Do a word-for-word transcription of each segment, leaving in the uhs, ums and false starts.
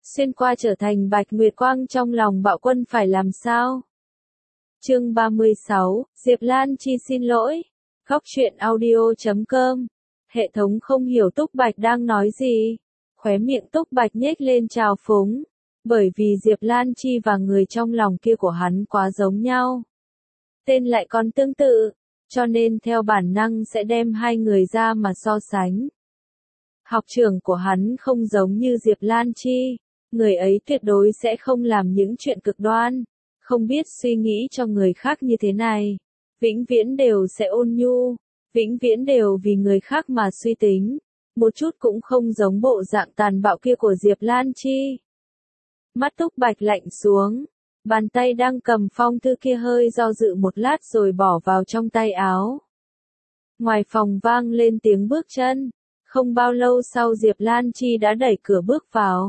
xuyên qua trở thành Bạch Nguyệt Quang trong lòng Bạo Quân phải làm sao? Chương ba mươi sáu, Diệp Lan Chi xin lỗi. Góc truyện audio chấm com. Hệ thống không hiểu Túc Bạch đang nói gì. Khóe miệng Túc Bạch nhếch lên trào phúng. Bởi vì Diệp Lan Chi và người trong lòng kia của hắn quá giống nhau. Tên lại còn tương tự, cho nên theo bản năng sẽ đem hai người ra mà so sánh. Học trưởng của hắn không giống như Diệp Lan Chi, người ấy tuyệt đối sẽ không làm những chuyện cực đoan, không biết suy nghĩ cho người khác như thế này, vĩnh viễn đều sẽ ôn nhu, vĩnh viễn đều vì người khác mà suy tính, một chút cũng không giống bộ dạng tàn bạo kia của Diệp Lan Chi. Mắt Túc Bạch lạnh xuống, bàn tay đang cầm phong thư kia hơi do dự một lát rồi bỏ vào trong tay áo. Ngoài phòng vang lên tiếng bước chân, không bao lâu sau Diệp Lan Chi đã đẩy cửa bước vào.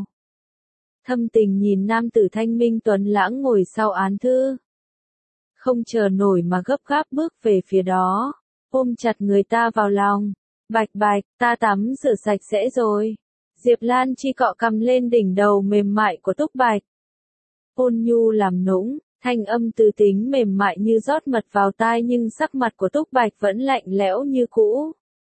Thâm Tình nhìn nam tử thanh minh tuấn lãng ngồi sau án thư. Không chờ nổi mà gấp gáp bước về phía đó, ôm chặt người ta vào lòng. Bạch Bạch, ta tắm rửa sạch sẽ rồi. Diệp Lan Chi cọ cằm lên đỉnh đầu mềm mại của Túc Bạch. Ôn nhu làm nũng, thanh âm từ tính mềm mại như rót mật vào tai nhưng sắc mặt của Túc Bạch vẫn lạnh lẽo như cũ.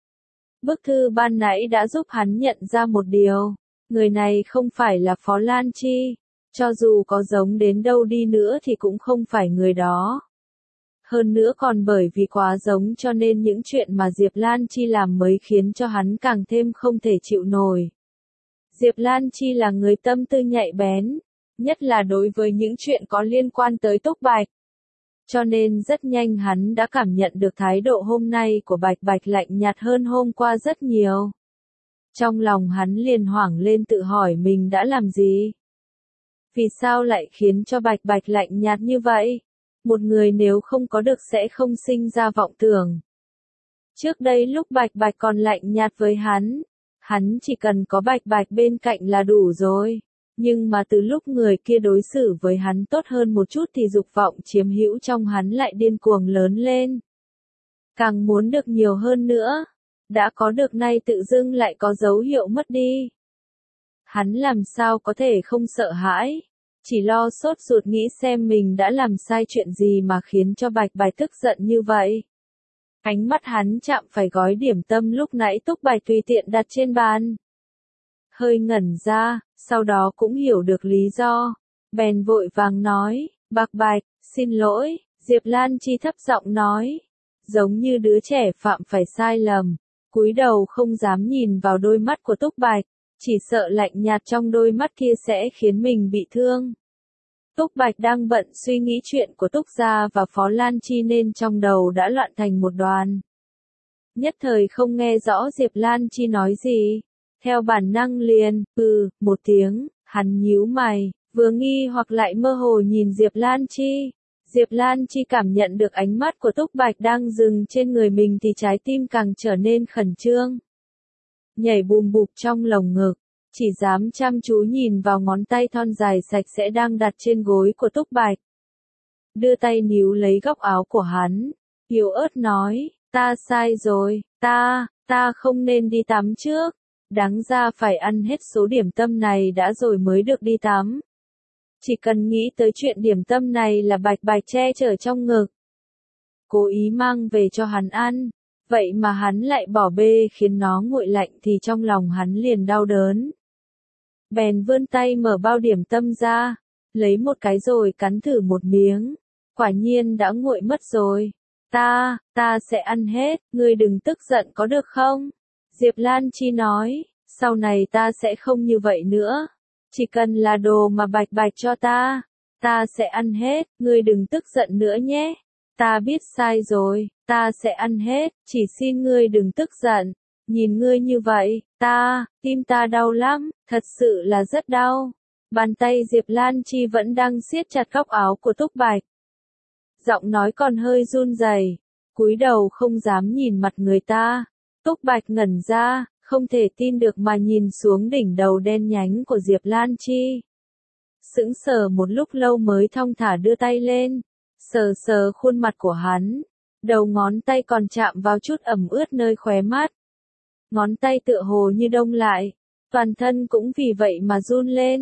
Bức thư ban nãy đã giúp hắn nhận ra một điều, người này không phải là Phó Lan Chi, cho dù có giống đến đâu đi nữa thì cũng không phải người đó. Hơn nữa còn bởi vì quá giống cho nên những chuyện mà Diệp Lan Chi làm mới khiến cho hắn càng thêm không thể chịu nổi. Diệp Lan Chi là người tâm tư nhạy bén, nhất là đối với những chuyện có liên quan tới Túc Bạch. Cho nên rất nhanh hắn đã cảm nhận được thái độ hôm nay của Bạch Bạch lạnh nhạt hơn hôm qua rất nhiều. Trong lòng hắn liền hoảng lên tự hỏi mình đã làm gì? Vì sao lại khiến cho Bạch Bạch lạnh nhạt như vậy? Một người nếu không có được sẽ không sinh ra vọng tưởng. Trước đây lúc Bạch Bạch còn lạnh nhạt với hắn, hắn chỉ cần có Bạch Bạch bên cạnh là đủ rồi. Nhưng mà từ lúc người kia đối xử với hắn tốt hơn một chút thì dục vọng chiếm hữu trong hắn lại điên cuồng lớn lên. Càng muốn được nhiều hơn nữa, đã có được nay tự dưng lại có dấu hiệu mất đi. Hắn làm sao có thể không sợ hãi, chỉ lo sốt ruột nghĩ xem mình đã làm sai chuyện gì mà khiến cho Bạch Bạch tức giận như vậy. Ánh mắt hắn chạm phải gói điểm tâm lúc nãy Túc Bạch tùy tiện đặt trên bàn. Hơi ngẩn ra, sau đó cũng hiểu được lý do, bèn vội vàng nói, Bạch Bạch, xin lỗi, Diệp Lan Chi thấp giọng nói, giống như đứa trẻ phạm phải sai lầm, cúi đầu không dám nhìn vào đôi mắt của Túc Bạch, chỉ sợ lạnh nhạt trong đôi mắt kia sẽ khiến mình bị thương. Túc Bạch đang bận suy nghĩ chuyện của Túc Gia và Phó Lan Chi nên trong đầu đã loạn thành một đoàn. Nhất thời không nghe rõ Diệp Lan Chi nói gì. Theo bản năng liền, ừ, một tiếng, hắn nhíu mày, vừa nghi hoặc lại mơ hồ nhìn Diệp Lan Chi. Diệp Lan Chi cảm nhận được ánh mắt của Túc Bạch đang dừng trên người mình thì trái tim càng trở nên khẩn trương. Nhảy bùm bụp trong lồng ngực, chỉ dám chăm chú nhìn vào ngón tay thon dài sạch sẽ đang đặt trên gối của Túc Bạch. Đưa tay níu lấy góc áo của hắn, yếu ớt nói, ta sai rồi, ta, ta không nên đi tắm trước. Đáng ra phải ăn hết số điểm tâm này đã rồi mới được đi tắm. Chỉ cần nghĩ tới chuyện điểm tâm này là Bạch Bạch che chở trong ngực. Cố ý mang về cho hắn ăn, vậy mà hắn lại bỏ bê khiến nó nguội lạnh thì trong lòng hắn liền đau đớn. Bèn vươn tay mở bao điểm tâm ra, lấy một cái rồi cắn thử một miếng. Quả nhiên đã nguội mất rồi. Ta, ta sẽ ăn hết, ngươi đừng tức giận có được không? Diệp Lan Chi nói, sau này ta sẽ không như vậy nữa. Chỉ cần là đồ mà Bạch Bạch cho ta, ta sẽ ăn hết, ngươi đừng tức giận nữa nhé. Ta biết sai rồi, ta sẽ ăn hết, chỉ xin ngươi đừng tức giận. Nhìn ngươi như vậy, ta, tim ta đau lắm, thật sự là rất đau. Bàn tay Diệp Lan Chi vẫn đang siết chặt góc áo của Túc Bạch. Giọng nói còn hơi run rẩy, cúi đầu không dám nhìn mặt người ta. Túc Bạch ngẩn ra, không thể tin được mà nhìn xuống đỉnh đầu đen nhánh của Diệp Lan Chi. Sững sờ một lúc lâu mới thong thả đưa tay lên, sờ sờ khuôn mặt của hắn, đầu ngón tay còn chạm vào chút ẩm ướt nơi khóe mắt. Ngón tay tựa hồ như đông lại, toàn thân cũng vì vậy mà run lên,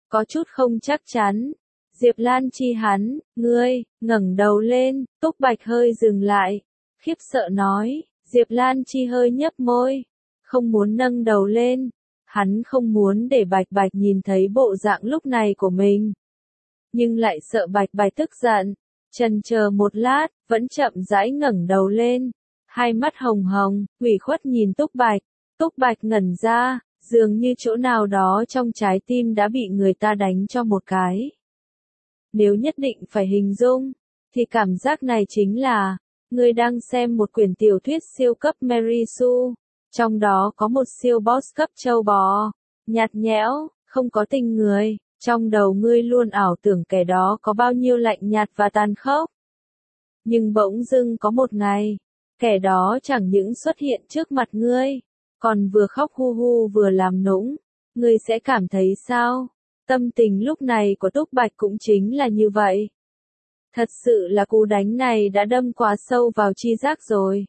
Có chút không chắc chắn. Diệp Lan Chi hắn, ngươi, ngẩng đầu lên, Túc Bạch hơi dừng lại, khiếp sợ nói, Diệp Lan Chi hơi nhấp môi, không muốn nâng đầu lên, hắn không muốn để Bạch Bạch nhìn thấy bộ dạng lúc này của mình. Nhưng lại sợ Bạch Bạch tức giận, chần chờ một lát, vẫn chậm rãi ngẩng đầu lên, hai mắt hồng hồng, ủy khuất nhìn Túc Bạch, Túc Bạch ngẩn ra, dường như chỗ nào đó trong trái tim đã bị người ta đánh cho một cái. Nếu nhất định phải hình dung, thì cảm giác này chính là, người đang xem một quyển tiểu thuyết siêu cấp Mary Sue, trong đó có một siêu boss cấp châu bò, nhạt nhẽo, không có tình người, trong đầu ngươi luôn ảo tưởng kẻ đó có bao nhiêu lạnh nhạt và tàn khốc. Nhưng bỗng dưng có một ngày, kẻ đó chẳng những xuất hiện trước mặt ngươi, còn vừa khóc hu hu vừa làm nũng, ngươi sẽ cảm thấy sao? Tâm tình lúc này của Túc Bạch cũng chính là như vậy. Thật sự là cú đánh này đã đâm quá sâu vào tri giác rồi.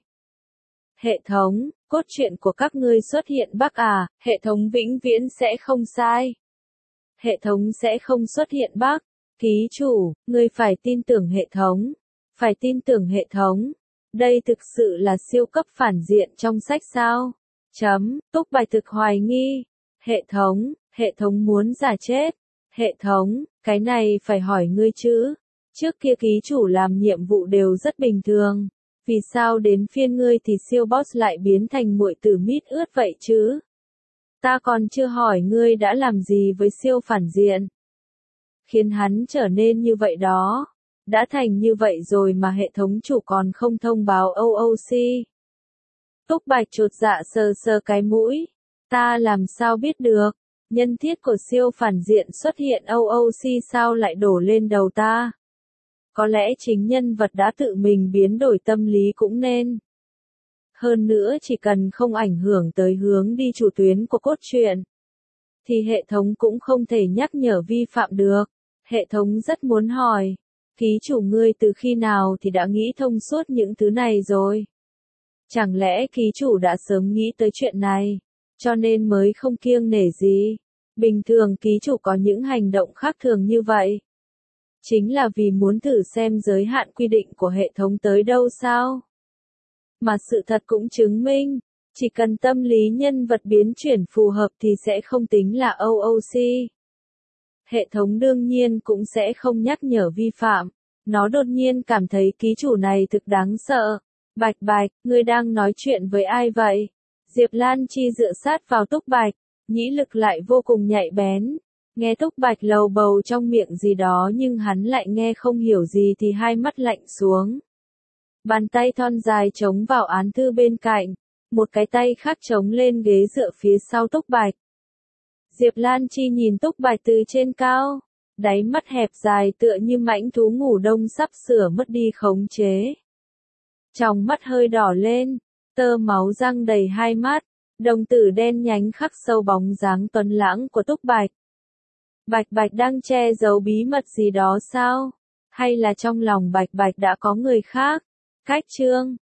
Hệ thống, cốt truyện của các ngươi xuất hiện bug à, hệ thống vĩnh viễn sẽ không sai. Hệ thống sẽ không xuất hiện bug. Ký chủ, ngươi phải tin tưởng hệ thống. Phải tin tưởng hệ thống. Đây thực sự là siêu cấp phản diện trong sách sao? Chấm, Túc Bạch thực hoài nghi. Hệ thống, hệ thống muốn giả chết. Hệ thống, cái này phải hỏi ngươi chứ. Trước kia ký chủ làm nhiệm vụ đều rất bình thường. Vì sao đến phiên ngươi thì siêu boss lại biến thành muội tử mít ướt vậy chứ? Ta còn chưa hỏi ngươi đã làm gì với siêu phản diện. Khiến hắn trở nên như vậy đó. Đã thành như vậy rồi mà hệ thống chủ còn không thông báo o o xê. Túc Bạch chột dạ sờ sờ cái mũi. Ta làm sao biết được, nhân thiết của siêu phản diện xuất hiện o o xê sao lại đổ lên đầu ta. Có lẽ chính nhân vật đã tự mình biến đổi tâm lý cũng nên. Hơn nữa chỉ cần không ảnh hưởng tới hướng đi chủ tuyến của cốt truyện, thì hệ thống cũng không thể nhắc nhở vi phạm được. Hệ thống rất muốn hỏi, ký chủ ngươi từ khi nào thì đã nghĩ thông suốt những thứ này rồi? Chẳng lẽ ký chủ đã sớm nghĩ tới chuyện này, cho nên mới không kiêng nể gì? Bình thường ký chủ có những hành động khác thường như vậy, chính là vì muốn thử xem giới hạn quy định của hệ thống tới đâu sao? Mà sự thật cũng chứng minh, chỉ cần tâm lý nhân vật biến chuyển phù hợp thì sẽ không tính là o o xê. Hệ thống đương nhiên cũng sẽ không nhắc nhở vi phạm. Nó đột nhiên cảm thấy ký chủ này thực đáng sợ. Bạch Bạch, ngươi đang nói chuyện với ai vậy? Diệp Lan Chi dựa sát vào Túc Bạch, nhĩ lực lại vô cùng nhạy bén. Nghe Túc Bạch lầu bầu trong miệng gì đó nhưng hắn lại nghe không hiểu gì thì hai mắt lạnh xuống. Bàn tay thon dài chống vào án thư bên cạnh, một cái tay khác chống lên ghế dựa phía sau Túc Bạch. Diệp Lan Chi nhìn Túc Bạch từ trên cao, đáy mắt hẹp dài tựa như mãnh thú ngủ đông sắp sửa mất đi khống chế. Trong mắt hơi đỏ lên, tơ máu răng đầy hai mắt, đồng tử đen nhánh khắc sâu bóng dáng tuấn lãng của Túc Bạch. Bạch Bạch đang che giấu bí mật gì đó sao? Hay là trong lòng Bạch Bạch đã có người khác? Cách chương